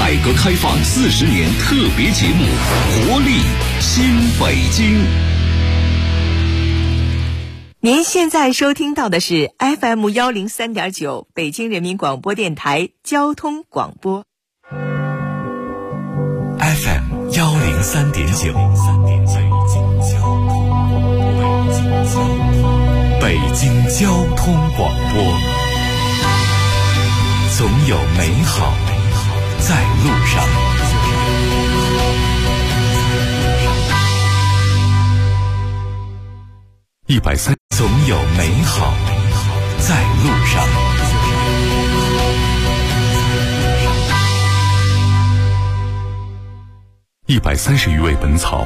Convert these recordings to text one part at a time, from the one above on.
改革开放40年特别节目《活力新北京》。 您现在收听到的是 FM 103.9北京人民广播电台交通广播。 FM 103.9，北京交通广播。总有美好在路上。130，总有美好在路上。130余味本草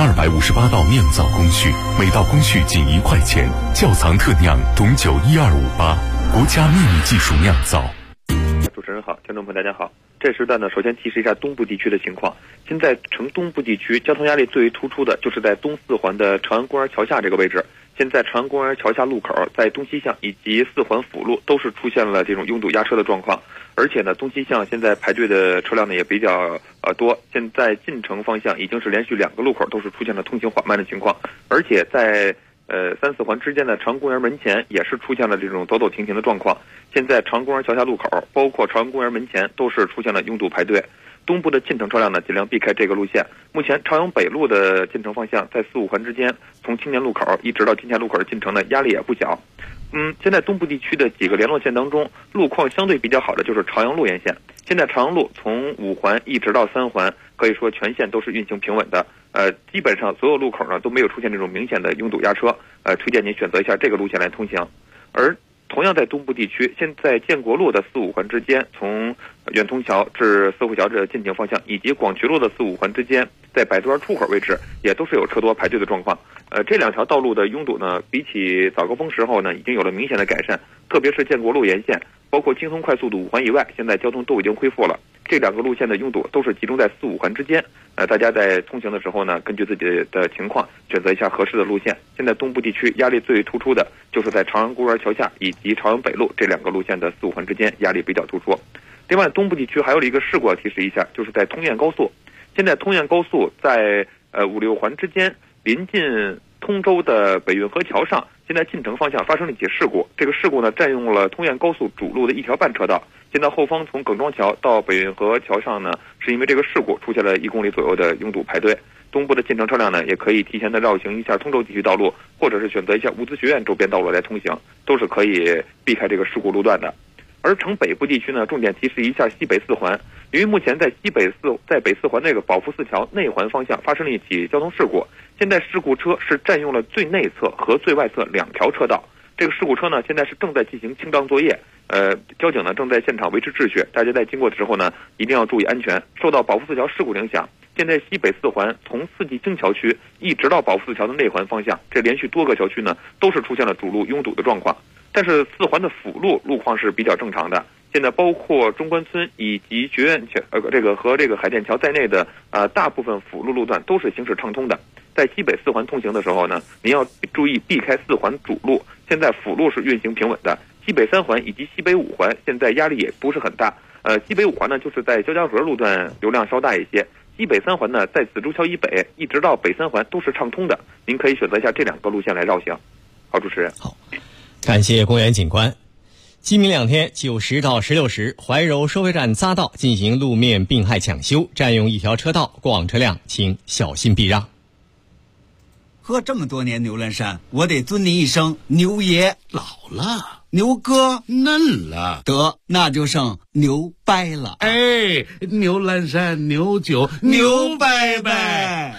，1258道酿造工序，每道工序仅1块钱。窖藏特酿董酒12558，国家秘密技术酿造。 主持人好，听众朋友大家好。这时段呢，首先提示一下东部地区的情况。现在城东部地区交通压力最为突出的就是在东四环的朝阳公园桥下这个位置。现在朝阳公园桥下路口，在东西向以及四环辅路都是出现了这种拥堵压车的状况，而且呢，东西向现在排队的车辆呢也比较多。现在进城方向已经是连续2个路口都是出现了通行缓慢的情况，而且在3、4环之间的朝阳公园门前也是出现了这种走走停停的状况。现在朝阳公园桥下路口，包括朝阳公园门前都是出现了拥堵排队。东部的进城车辆呢，尽量避开这个路线。目前朝阳北路的进城方向，在4、5环之间，从青年路口一直到金钱路口的进城呢，压力也不小。现在东部地区的几个联络线当中，路况相对比较好的就是朝阳路沿线。现在朝阳路从5环一直到3环，可以说全线都是运行平稳的。基本上所有路口呢都没有出现这种明显的拥堵压车。推荐您选择一下这个路线来通行。而同样在东部地区，现在建国路的4、5环之间，从远通桥至四户桥的进京方向，以及广渠路的4、5环之间，在百度湾出口位置也都是有车多排队的状况。这2条道路的拥堵呢，比起早高峰时候呢，已经有了明显的改善。特别是建国路沿线，包括京通快速的5环以外，现在交通都已经恢复了。这2个路线的拥堵都是集中在4、5环之间。大家在通行的时候呢，根据自己的情况选择一下合适的路线。现在东部地区压力最突出的就是在朝阳公园桥下以及朝阳北路这2个路线的4、5环之间压力比较突出。另外，东部地区还有一个事故要提示一下，就是在通燕高速。现在通燕高速在5、6环之间，临近通州的北运河桥上，现在进城方向发生了一起事故。这个事故呢，占用了通燕高速主路的1条半车道。现在后方从耿庄桥到北运河桥上呢，是因为这个事故出现了1公里左右的拥堵排队。东部的进城车辆呢，也可以提前的绕行一下通州地区道路，或者是选择一下物资学院周边道路来通行，都是可以避开这个事故路段的。而城北部地区呢，重点提示一下西北4环，由于目前在北4环这个保福寺桥内环方向发生了一起交通事故，现在事故车是占用了最内侧和最外侧2条车道。这个事故车呢，现在是正在进行清障作业，交警呢正在现场维持秩序，大家在经过的时候呢，一定要注意安全。受到保福寺桥事故影响，现在西北4环从四季青桥区一直到保福寺桥的内环方向，这连续多个小区呢都是出现了主路拥堵的状况。但是4环的辅路路况是比较正常的，现在包括中关村以及学院桥和海淀桥在内的大部分辅路路段都是行驶畅通的。在西北4环通行的时候呢，您要注意避开4环主路，现在辅路是运行平稳的。西北3环以及西北5环现在压力也不是很大。西北5环呢，就是在焦家河路段流量稍大一些。西北3环呢，在紫竹桥以北一直到北3环都是畅通的，您可以选择一下这2个路线来绕行。好，主持人。 好，感谢公园警官。今明2天9时到16时，怀柔收费站匝道进行路面并害抢修，占用1条车道，过往车辆请小心避让。 喝这么多年牛栏山，我得尊您一声牛爷。 老了， 牛哥嫩了， 得那就剩牛掰了。 哎，牛栏山牛酒牛掰掰。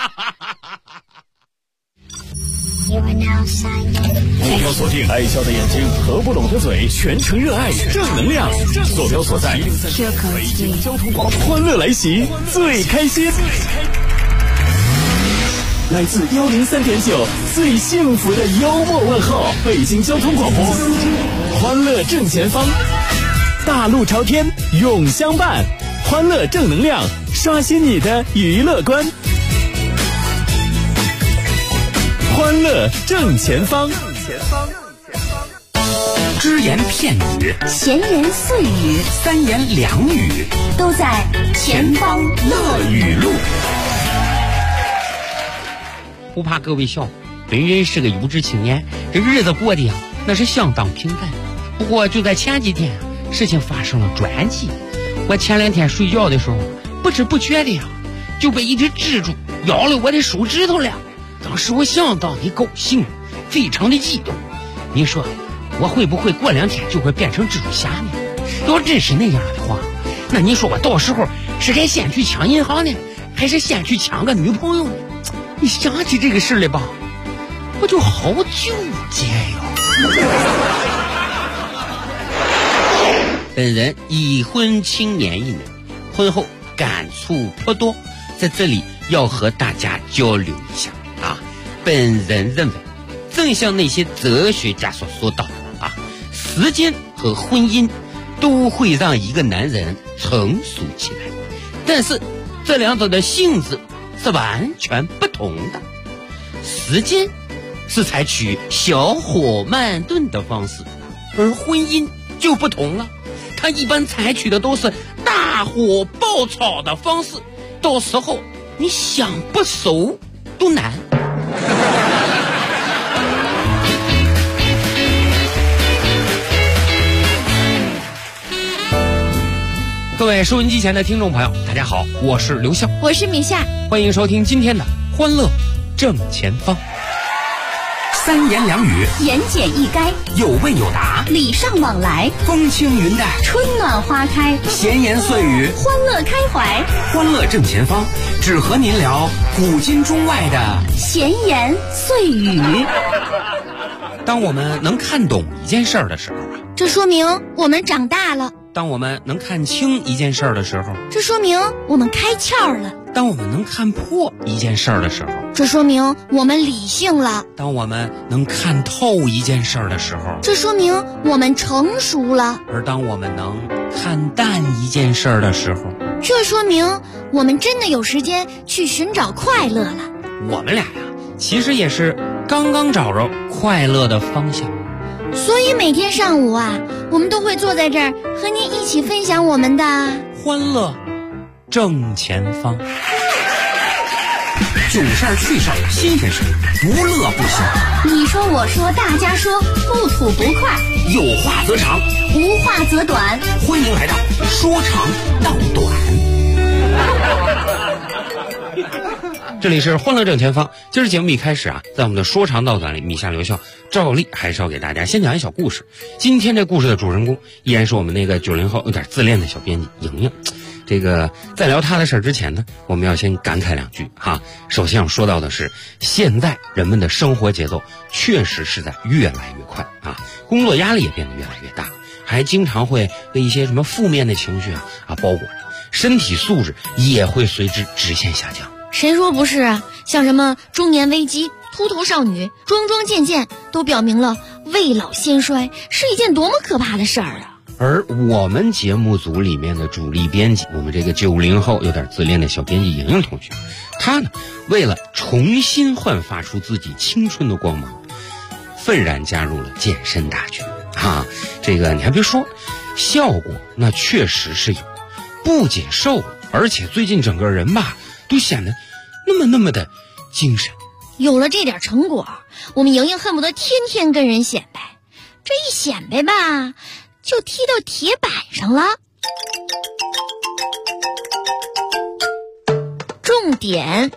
目标锁定爱笑的眼睛，合不拢的嘴，全程热爱正能量。坐标所在北京交通广播，欢乐来袭，最开心。来自103.9最幸福的幽默问候，北京交通广播，欢乐正前方，大路朝天永相伴，欢乐正能量，刷新你的娱乐观，欢乐正前方。 只言片语， 闲言碎语， 三言两语， 都在前方乐语录。 不怕各位笑，本人是个有志青年，这日子过得呀，那是相当平淡。不过就在前几天，事情发生了转机。我前2天睡觉的时候，不知不觉的呀，就被一只蜘蛛咬了我的手指头了。当时我相当的高兴，非常的激动。你说我会不会过2天就会变成蜘蛛侠呢？要真是那样的话，那你说我到时候是该先去抢银行呢，还是先去抢个女朋友呢？你想起这个事来吧，我就好纠结呀。本人已婚青年1年，婚后感触颇多，在这里要和大家交流一下啊。本人认为，正像那些哲学家所说到的啊，时间和婚姻都会让一个男人成熟起来，但是这两者的性质是完全不同的。时间是采取小火慢炖的方式，而婚姻就不同了，它一般采取的都是大火爆炒的方式，到时候你想不熟都难。各位收音机前的听众朋友，大家好，我是刘笑， 我是米夏， 欢迎收听今天的欢乐正前方。三言两语， 言简意赅， 有问有答， 礼尚往来， 风轻云淡， 春暖花开， 闲言碎语， 欢乐开怀。 欢乐正前方，只和您聊古今中外的闲言碎语。 当我们能看懂一件事儿的时候啊， 这说明我们长大了； 当我们能看清一件事儿的时候， 这说明我们开窍了； 当我们能看破一件事儿的时候， 这说明我们理性了； 当我们能看透一件事儿的时候， 这说明我们成熟了； 而当我们能看淡一件事儿的时候， 这说明我们真的有时间去寻找快乐了。 我们俩呀，其实也是刚刚找着快乐的方向。 所以每天上午啊，我们都会坐在这儿和您一起分享我们的欢乐正前方。囧事儿、趣事儿、新鲜事儿，不乐不行。 你说我说大家说，不吐不快， 有话则长， 无话则短。 欢迎来到说长道短。这里是欢乐正前方。今儿节目一开始啊，在我们的说长道短里，米夏留校照例还是要给大家先讲一小故事。今天这故事的主人公依然是我们那个90后有点自恋的小编辑莹莹。这个在聊他的事儿之前呢，我们要先感慨2句哈。首先要说到的是，现在人们的生活节奏确实是在越来越快啊，工作压力也变得越来越大，还经常会被一些什么负面的情绪包裹着，身体素质也会随之直线下降。 谁说不是啊？像什么中年危机、秃头少女、桩桩件件，都表明了未老先衰是一件多么可怕的事儿啊！ 而我们节目组里面的主力编辑，我们这个90后有点自恋的小编辑莹莹同学，她呢，为了重新焕发出自己青春的光芒，愤然加入了健身大军啊！这个你还别说，效果那确实是有，不仅瘦了，而且最近整个人吧都显得那么的精神。 有了这点成果，我们莹莹恨不得天天跟人显摆，这一显摆吧，就踢到铁板上了。重点，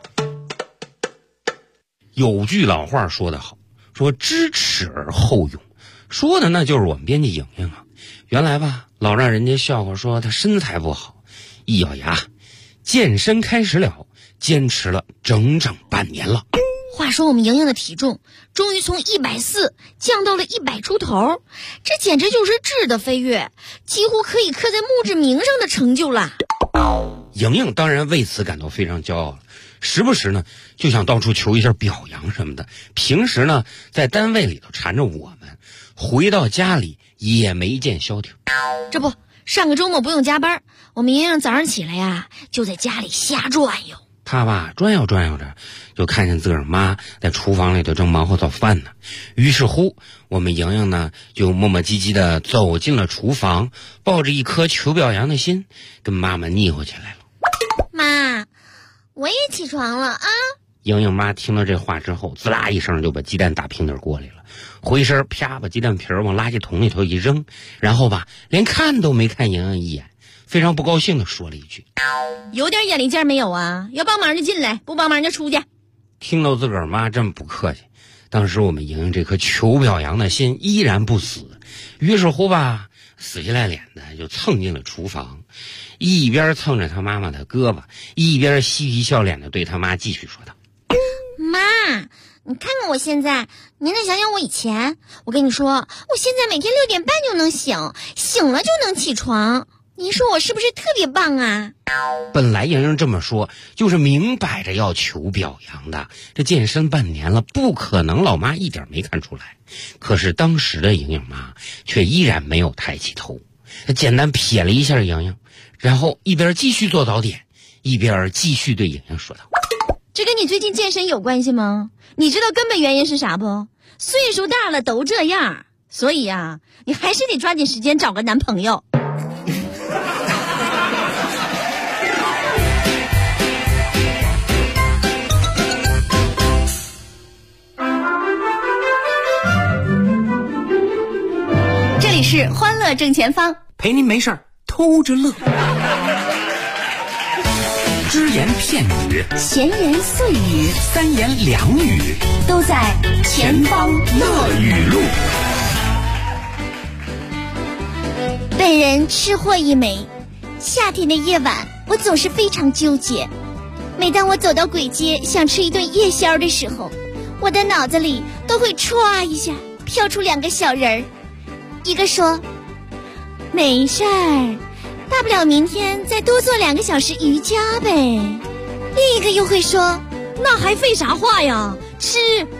有句老话说得好，说知耻而后勇，说的那就是我们编辑莹莹啊。原来吧，老让人家笑话说她身材不好，一咬牙，健身开始了，坚持了整整半年了。 话说我们莹莹的体重终于从140降到了100出头，这简直就是质的飞跃，几乎可以刻在墓志铭上的成就了。 莹莹当然为此感到非常骄傲了，时不时呢就想到处求一下表扬什么的。平时呢在单位里头缠着我们，回到家里也没见消停。 这不，上个周末不用加班，我们莹莹早上起来呀就在家里瞎转悠。 他吧转悠转悠着，就看见自个儿妈在厨房里头正忙活做饭呢。于是乎，我们莹莹呢就磨磨唧唧的走进了厨房，抱着一颗求表扬的心，跟妈妈腻乎起来了。 妈，我也起床了啊！ 莹莹妈听到这话之后，滋啦一声就把鸡蛋打平底锅里了，回身啪把鸡蛋皮往垃圾桶里头一扔，然后吧连看都没看莹莹一眼，非常不高兴的说了一句： 有点眼力劲没有啊？要帮忙就进来，不帮忙就出去。 听到自个儿妈这么不客气，当时我们莹莹这颗求表扬的心依然不死，于是乎吧死乞赖脸的就蹭进了厨房，一边蹭着他妈妈的胳膊，一边嬉皮笑脸的对他妈继续说道： 妈，你看看我现在，您再想想我以前。我跟你说，我现在每天6点半就能醒，醒了就能起床。您说我是不是特别棒啊？ 本来莹莹这么说就是明摆着要求表扬的，这健身半年了，不可能老妈一点没看出来。可是当时的莹莹妈却依然没有抬起头，简单瞥了一下莹莹，然后一边继续做早点，一边继续对莹莹说道： 这跟你最近健身有关系吗？你知道根本原因是啥不？岁数大了都这样，所以啊，你还是得抓紧时间找个男朋友。这里是欢乐正前方， 陪您没事儿偷着乐。只言片语， 闲言碎语， 三言两语， 都在前方乐语录。 本人吃货一枚，夏天的夜晚我总是非常纠结。每当我走到鬼街想吃一顿夜宵的时候，我的脑子里都会歘一下飘出2个小人儿，一个说没事儿，大不了明天再多做2个小时瑜伽呗。另一个又会说，那还废啥话呀，吃。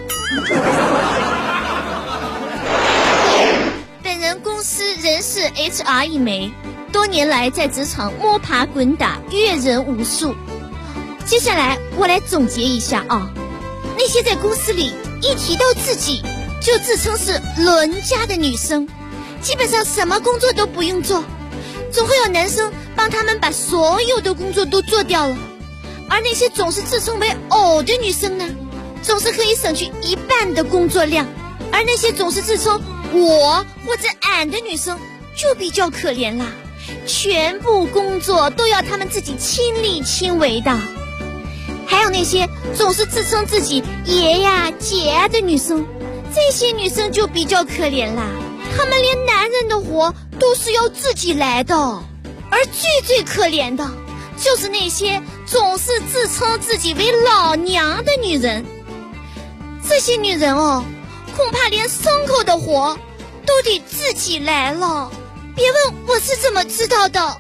本人公司人事 HR 一枚，多年来在职场摸爬滚打，阅人无数。接下来我来总结一下啊，那些在公司里一提到自己就自称是伦家的女生，基本上什么工作都不用做，总会有男生帮他们把所有的工作都做掉了。而那些总是自称为偶的女生呢，总是可以省去1半的工作量。而那些总是自称我或者俺的女生就比较可怜啦，全部工作都要他们自己亲力亲为的。还有那些总是自称自己爷呀姐呀的女生，这些女生就比较可怜啦，她们连男人的活都是要自己来的。而最可怜的就是那些总是自称自己为老娘的女人。这些女人哦，恐怕连牲口的活都得自己来了。别问我是怎么知道的。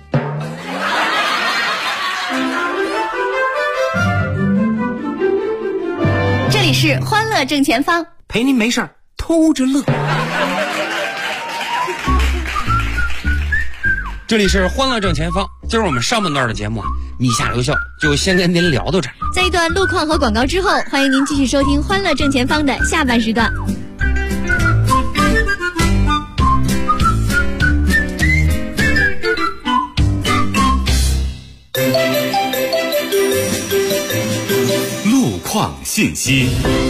这里是欢乐正前方， 陪您没事儿偷着乐。 这里是欢乐正前方，今儿我们上半段的节目啊，米下留校就先跟您聊到这儿。 在一段路况和广告之后，欢迎您继续收听欢乐正前方的下半时段。 路况信息。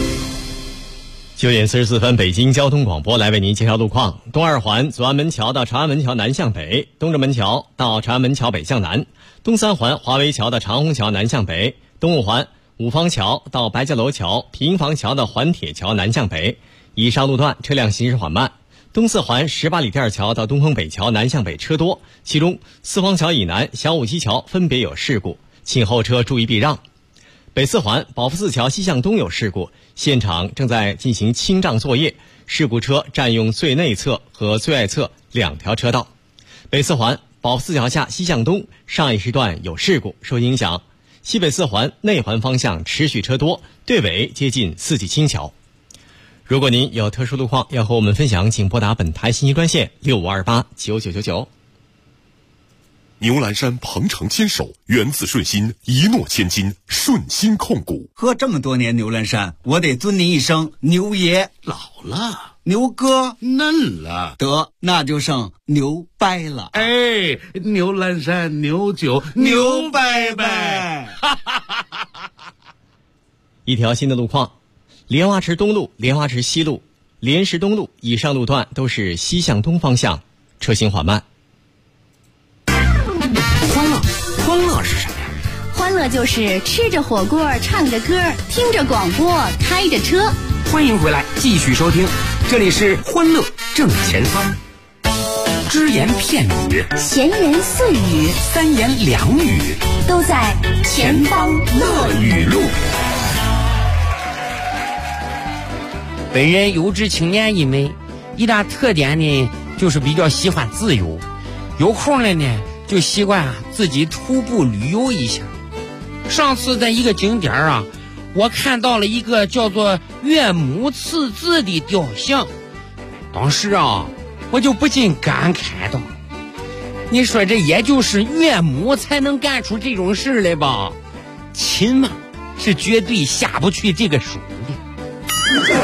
9点44分，北京交通广播来为您介绍路况。东二环左安门桥到长安门桥南向北，东直门桥到长安门桥北向南，东三环华威桥的长虹桥南向北，东五环五方桥到白家楼桥、平房桥的环铁桥南向北，以上路段车辆行驶缓慢。东四环18里店桥到东风北桥南向北车多，其中四方桥以南、小武溪桥分别有事故，请后车注意避让。北四环保福寺桥西向东有事故，现场正在进行清障作业，事故车占用最内侧和最外侧2条车道。北四环保福寺桥下西向东上一时段有事故，受影响西北四环内环方向持续车多，队尾接近四季青桥。如果您有特殊路况要和我们分享，请拨打本台信息专线65289999。 牛栏山鹏程牵手，源自顺心，一诺千金，顺心控股。 喝这么多年牛栏山，我得尊您一声牛爷。 老了， 牛哥嫩了， 得那就剩牛掰了。 哎，牛栏山牛酒牛掰掰。 一条新的路况，莲花池东路、莲花池西路、莲石东路以上路段都是西向东方向，车行缓慢。 欢乐是什么呀？ 欢乐就是吃着火锅，唱着歌，听着广播，开着车。 欢迎回来，继续收听，这里是欢乐正前方。只言片语， 闲言碎语， 三言两语， 都在前方乐语录。 本人有志青年一枚，一大特点呢就是比较喜欢自由，有空了呢就习惯自己徒步旅游一下。上次在一个景点啊，我看到了一个叫做岳母刺字的雕像，当时啊我就不禁感慨道，你说这也就是岳母才能干出这种事来吧，亲嘛是绝对下不去这个手的。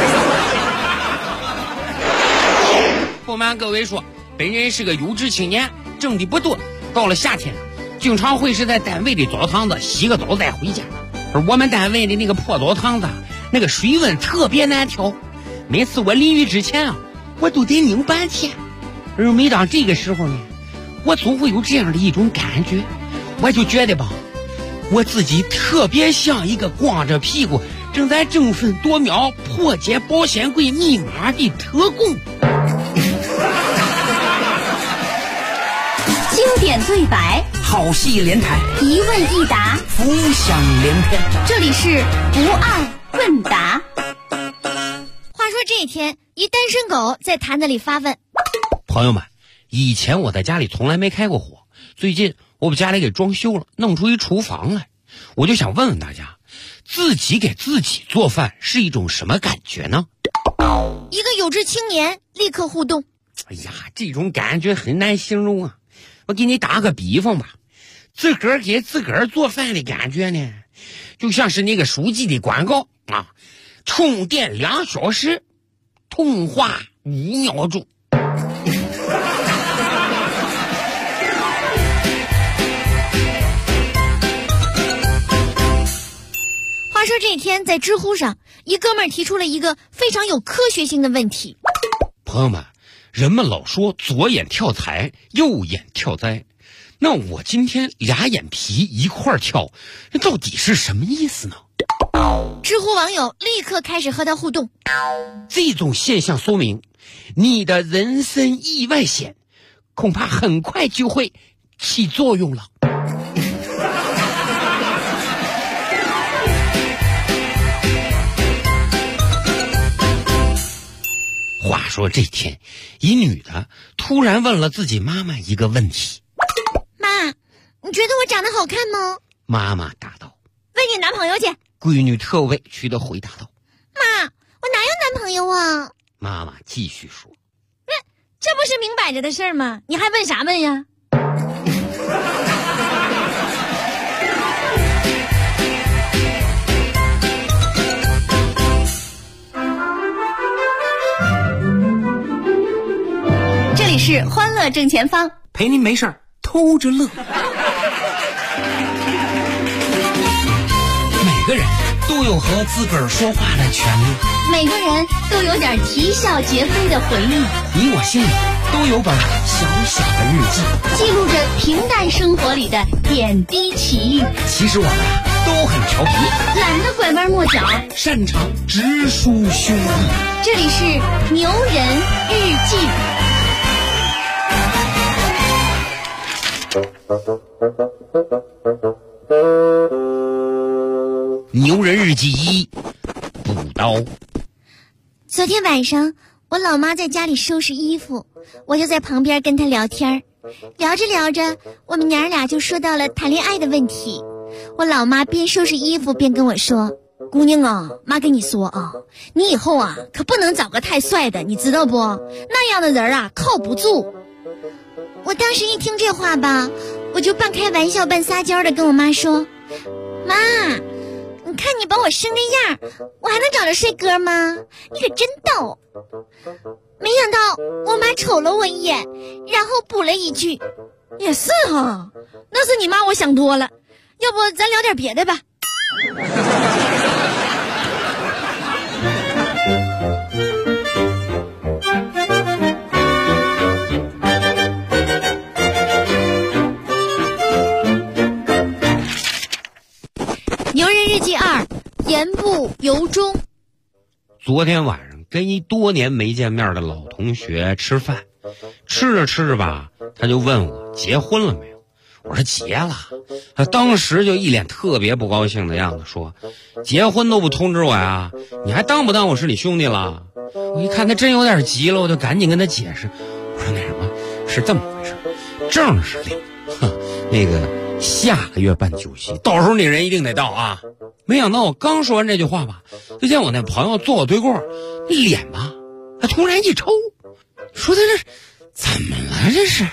不瞒各位说，本人是个有志青年，挣的不多，到了夏天经常会是在单位的澡堂子洗个澡再回家。而我们单位的那个破澡堂子，那个水温特别难调，每次我淋浴之前啊，我都得拧半天。而每当这个时候呢，我总会有这样的一种感觉，我就觉得吧，我自己特别像一个光着屁股正在争分夺秒破解保险柜密码的特工。 经典对白， 好戏连台， 一问一答， 浮想联翩。 这里是不二问答。 话说这一天，一单身狗在坛子里发问： 朋友们，以前我在家里从来没开过火，最近我把家里给装修了，弄出一厨房来，我就想问问大家，自己给自己做饭是一种什么感觉呢？ 一个有志青年立刻互动： 哎呀，这种感觉很难形容啊！我给你打个比方吧，自个儿给自个儿做饭的感觉呢，就像是那个书记的广告啊，充电2小时，通话5秒钟。 话说这一天，在知乎上，一哥们儿提出了一个非常有科学性的问题： 朋友们，人们老说左眼跳财，右眼跳灾，那我今天俩眼皮一块跳，这到底是什么意思呢？ 知乎网友立刻开始和他互动。 这种现象说明，你的人身意外险恐怕很快就会起作用了。话说这天，一女的突然问了自己妈妈一个问题： 妈，你觉得我长得好看吗？ 妈妈答道： 问你男朋友去。 闺女特委屈地回答道： 妈，我哪有男朋友啊？ 妈妈继续说： 这不是明摆着的事儿吗？你还问啥问呀？ 这里是欢乐正前方， 陪您没事儿偷着乐。 每个人都有和自个儿说话的权利， 每个人都有点啼笑皆非的回忆， 你我心里都有本小小的日记， 记录着平淡生活里的点滴奇遇。 其实我们都很调皮， 懒得拐弯抹角， 擅长直抒胸臆。 这里是牛人日记。 牛人日记1，补刀。 昨天晚上，我老妈在家里收拾衣服，我就在旁边跟她聊天。聊着聊着，我们娘俩就说到了谈恋爱的问题。我老妈边收拾衣服边跟我说：姑娘啊，妈跟你说啊，你以后啊可不能找个太帅的，你知道不？那样的人啊靠不住。我当时一听这话吧， 我就半开玩笑半撒娇的跟我妈说，妈，你看你把我生那样，我还能找着帅哥吗？你可真逗。没想到我妈瞅了我一眼，然后补了一句，也是哈，那是你妈我想多了，要不咱聊点别的吧。牛人日记2，言不由衷。 昨天晚上跟一多年没见面的老同学吃饭，吃着吃着吧，他就问我结婚了没有。我说结了。他当时就一脸特别不高兴的样子，说结婚都不通知我呀，你还当不当我是你兄弟了？我一看他真有点急了，我就赶紧跟他解释，我说那什么是这么回事，正是领那个下个月办酒席，到时候你人一定得到啊。没想到我刚说完这句话吧，就见我那朋友坐我对过，那脸吧他突然一抽，说他这怎么了这是。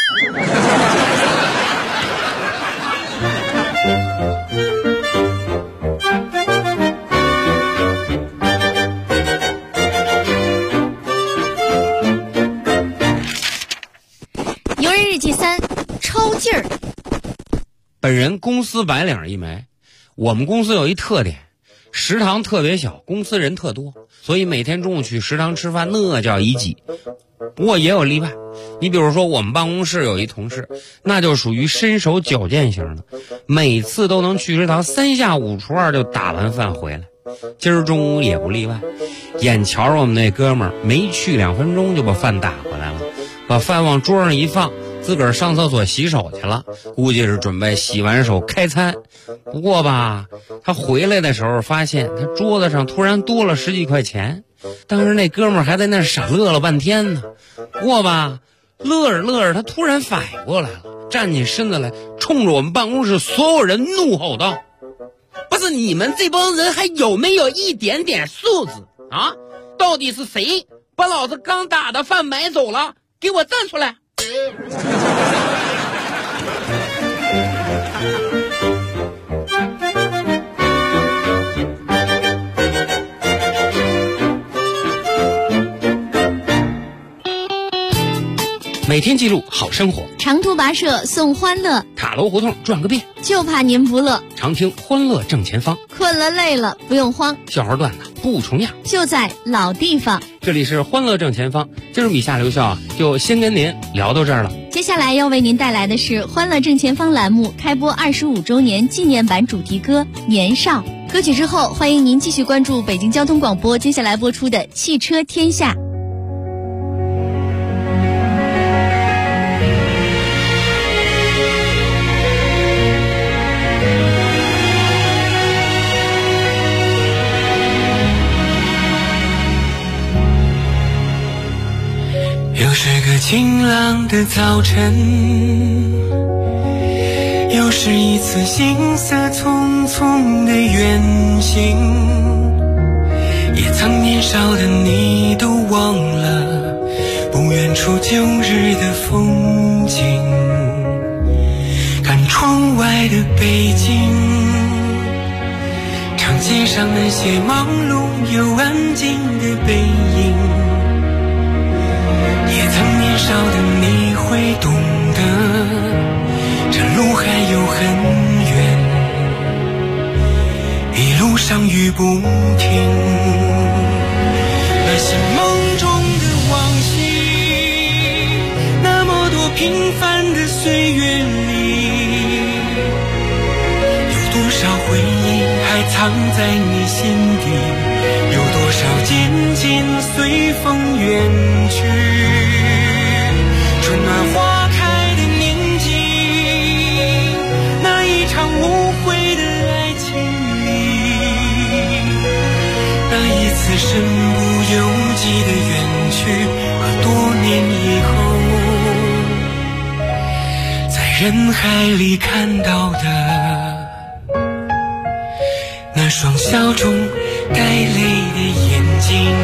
牛人日记3，抽劲儿。 本人工资白领一枚，我们公司有一特点，食堂特别小，公司人特多，所以每天中午去食堂吃饭那叫一挤。不过也有例外，你比如说我们办公室有一同事，那就属于身手矫健型的，每次都能去食堂3下5除2就打完饭回来。今儿中午也不例外，眼瞧着我们那哥们儿没去2分钟就把饭打回来了，把饭往桌上一放，自个儿上厕所洗手去了，估计是准备洗完手开餐。不过吧，他回来的时候发现他桌子上突然多了10几块钱，当时那哥们儿还在那傻乐了半天呢。不过吧，乐着乐着他突然反应过来了，站起身子来，冲着我们办公室所有人怒吼道，不是你们这帮人还有没有一点点素质啊？到底是谁把老子刚打的饭买走了？给我站出来！每天记录好生活， 长途跋涉送欢乐， 塔楼胡同转个遍， 就怕您不乐。 常听欢乐正前方， 困了累了不用慌， 笑话段子不重样， 就在老地方。 这里是欢乐正前方，今儿米夏留校就先跟您聊到这儿了。 接下来要为您带来的是欢乐正前方栏目开播25周年纪念版主题歌《年少》。歌曲之后，欢迎您继续关注北京交通广播接下来播出的《汽车天下》。 又是个晴朗的早晨，又是一次行色匆匆的远行，也曾年少的你都忘了不远处旧日的风景，看窗外的北京，长街上那些忙碌又安静的背影，也曾年少的你会懂得，这路还有很远，一路上雨不停。那些梦中的往昔，那么多平凡的岁月里，有多少回忆还藏在你心底，有多少渐渐随风远去。春暖花开的年纪，那一场无悔的爱情里，那一次身不由己的远去，和多年以后在人海里看到的那双笑中带泪的眼睛。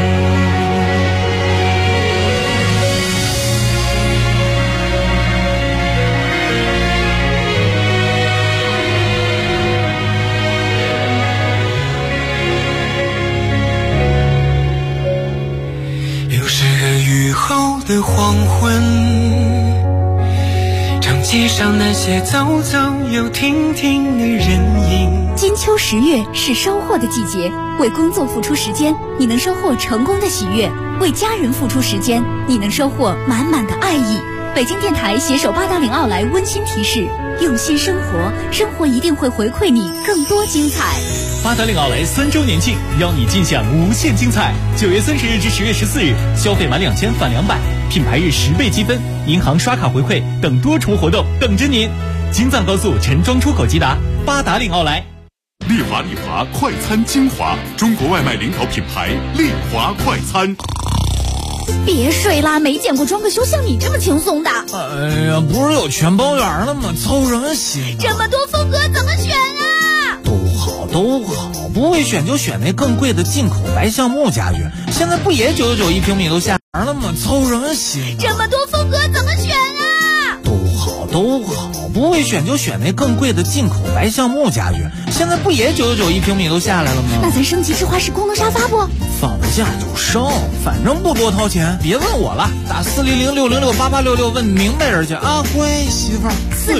些走走，又听听你人影。 金秋10月是收获的季节，为工作付出时间，你能收获成功的喜悦；为家人付出时间，你能收获满满的爱意。北京电台携手八达岭奥莱温馨提示：用心生活，生活一定会回馈你更多精彩。 八达岭奥莱3周年庆，邀你尽享无限精彩。9月30日至10月14日，消费满2000返200，品牌日10倍积分，银行刷卡回馈等多重活动等着您。京藏高速陈庄出口即达，八达岭奥莱。 丽华快餐精华，中国外卖领导品牌丽华快餐。 别睡啦，没见过装个修像你这么轻松的。 哎呀，不是有全包圆了吗？操什么心？ 这么多风格怎么选啊？ 都好，不会选就选那更贵的进口白橡木家具，现在不也999一平米都下完了吗？操什么心？ 这么多风格怎么选啊？ 都好，不会选就选那更贵的进口白橡木家具，现在不也999一平米都下来了吗？ 那咱升级智化式功能沙发不？ 放假就升，反正不多掏钱，别问我了，打400-606-8866问明白人去啊，乖媳妇儿。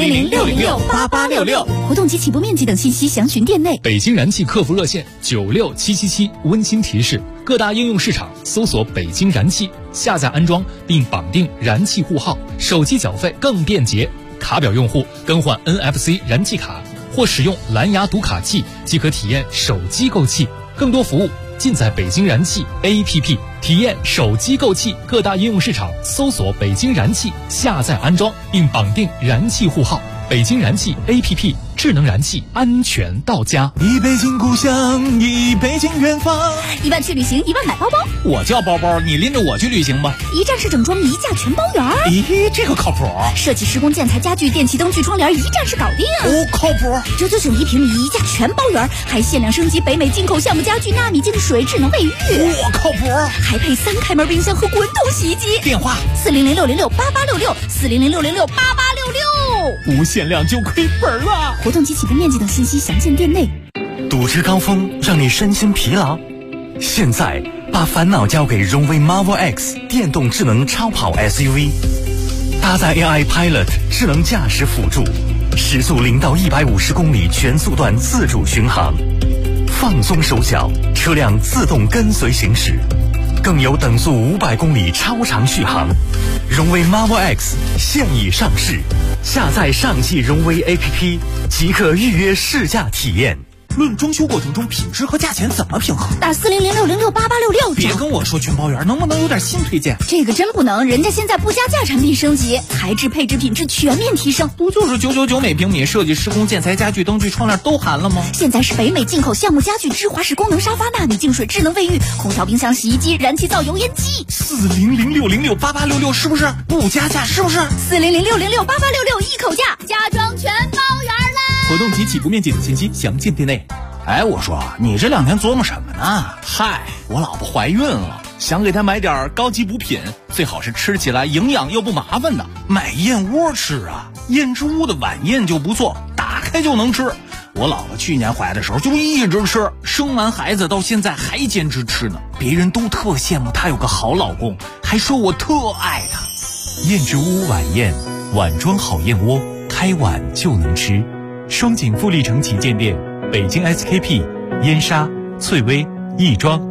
400-606-8866，活动及起步面积等信息详询店内。 北京燃气客服热线96777，温馨提示：各大应用市场搜索北京燃气，下载安装并绑定燃气户号，手机缴费更便捷。卡表用户更换 NFC 燃气卡或使用蓝牙读卡器即可体验手机购气，更多服务尽在北京燃气 APP， 体验手机购气。各大应用市场搜索北京燃气，下载安装并绑定燃气户号。北京燃气 APP， 智能燃气，安全到家。 忆北京故乡，忆北京远方。 1万去旅行，1万买包包。 我叫包包，你拎着我去旅行吧。 一站式整装，一价全包圆。 咦，这个靠谱。 设计、施工、建材、家具、电器、灯具、窗帘，一站式搞定。 哦，靠谱。 999一平米，一价全包圆，还限量升级北美进口橡木家具、纳米净水、智能卫浴。 我靠谱。 还配3开门冰箱和滚筒洗衣机。 电话 400-606-8866，400-606-8866。 无限量就亏本了。 活动及起步面积等信息详见店内。 堵车高峰让你身心疲劳，现在把烦恼交给荣威 Marvel X 电动智能超跑 SUV， 搭载 AI Pilot 智能驾驶辅助，时速0到150公里全速段自主巡航，放松手脚，车辆自动跟随行驶，更有等速500公里超长续航。荣威 Marvel X 现已上市，下载上汽荣威 APP 即可预约试驾体验。 论装修过程中品质和价钱怎么平衡？ 打400-606-8866。 别跟我说全包圆，能不能有点新推荐？ 这个真不能，人家现在不加价产品升级，材质、配置、品质全面提升。 不就是999每平米，设计、施工、建材、家具、灯具、窗帘都含了吗？ 现在是北美进口橡木家具、芝华士功能沙发、纳米净水、智能卫浴、空调、冰箱、洗衣机、燃气灶、油烟机。 400-606-8866是不是？不加价是不是 ？400-606-8866一口价，家装全包圆啦！ 活动及起步面积等信息详见店内。哎，我说你这2天琢磨什么呢？ 嗨，我老婆怀孕了，想给她买点高级补品，最好是吃起来营养又不麻烦的。 买燕窝吃啊，燕之屋的晚宴就不错，打开就能吃。我老婆去年怀的时候就一直吃，生完孩子到现在还坚持吃呢。别人都特羡慕她有个好老公，还说我特爱她。 燕之屋晚宴，碗装好燕窝，开碗就能吃。双井富力城旗舰店，北京 SKP、燕莎、翠微、亦庄。